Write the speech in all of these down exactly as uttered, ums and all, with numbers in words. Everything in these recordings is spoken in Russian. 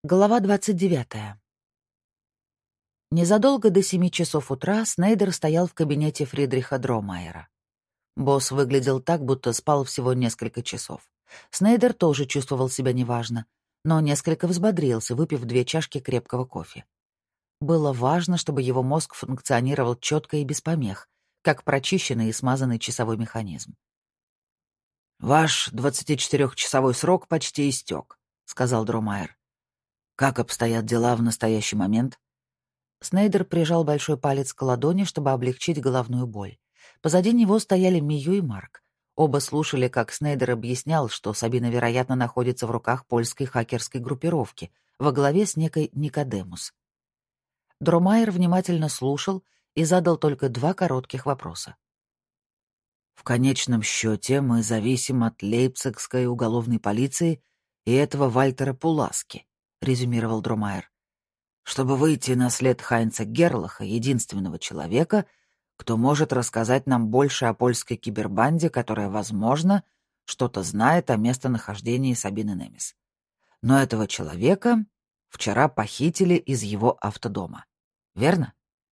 Глава двадцать девятая. Незадолго до семи часов утра Снейдер стоял в кабинете Фридриха Дромайера. Босс выглядел так, будто спал всего несколько часов. Снейдер тоже чувствовал себя неважно, но несколько взбодрился, выпив две чашки крепкого кофе. Было важно, чтобы его мозг функционировал четко и без помех, как прочищенный и смазанный часовой механизм. «Ваш двадцатичетырёхчасовой срок почти истек», — сказал Дромайер. «Как обстоят дела в настоящий момент?» Снейдер прижал большой палец к ладони, чтобы облегчить головную боль. Позади него стояли Мию и Марк. Оба слушали, как Снейдер объяснял, что Сабина, вероятно, находится в руках польской хакерской группировки во главе с некой Никодемус. Дромайер внимательно слушал и задал только два коротких вопроса. «В конечном счете мы зависим от лейпцигской уголовной полиции и этого Вальтера Пуласки», — резюмировал Дромайер. «Чтобы выйти на след Хайнца Герлаха, единственного человека, кто может рассказать нам больше о польской кибербанде, которая, возможно, что-то знает о местонахождении Сабины Немис. Но этого человека вчера похитили из его автодома. Верно?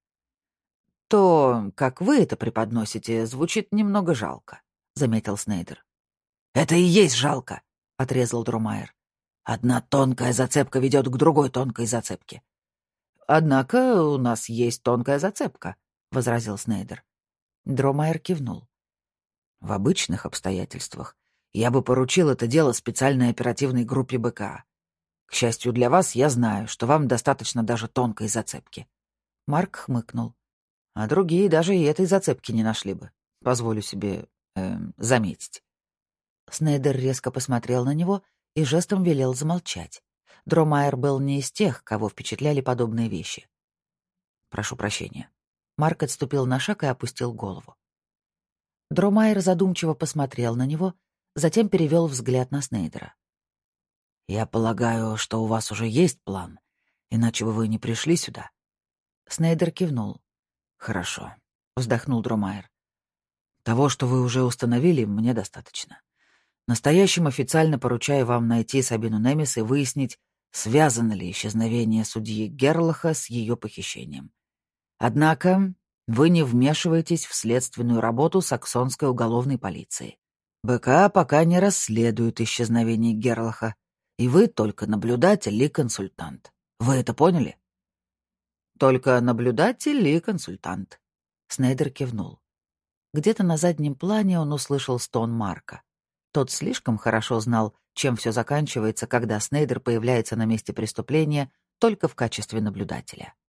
То, как вы это преподносите, звучит немного жалко», — заметил Снейдер. «Это и есть жалко», — отрезал Дромайер. «Одна тонкая зацепка ведет к другой тонкой зацепке». «Однако у нас есть тонкая зацепка», — возразил Снейдер. Дромайер кивнул. «В обычных обстоятельствах я бы поручил это дело специальной оперативной группе БКА. К счастью для вас, я знаю, что вам достаточно даже тонкой зацепки». Марк хмыкнул. «А другие даже и этой зацепки не нашли бы. Позволю себе э, заметить». Снейдер резко посмотрел на него и жестом велел замолчать. Дромайер был не из тех, кого впечатляли подобные вещи. «Прошу прощения». Марк отступил на шаг и опустил голову. Дромайер задумчиво посмотрел на него, затем перевел взгляд на Снейдера. «Я полагаю, что у вас уже есть план, иначе бы вы не пришли сюда». Снейдер кивнул. «Хорошо», — вздохнул Дромайер. «Того, что вы уже установили, мне достаточно. Настоящим официально поручаю вам найти Сабину Немис и выяснить, связано ли исчезновение судьи Герлаха с ее похищением. Однако вы не вмешиваетесь в следственную работу саксонской уголовной полиции. БК пока не расследует исчезновение Герлаха, и вы только наблюдатель и консультант. Вы это поняли?» «Только наблюдатель и консультант», — Снейдер кивнул. Где-то на заднем плане он услышал стон Марка. Тот слишком хорошо знал, чем все заканчивается, когда Снейдер появляется на месте преступления только в качестве наблюдателя.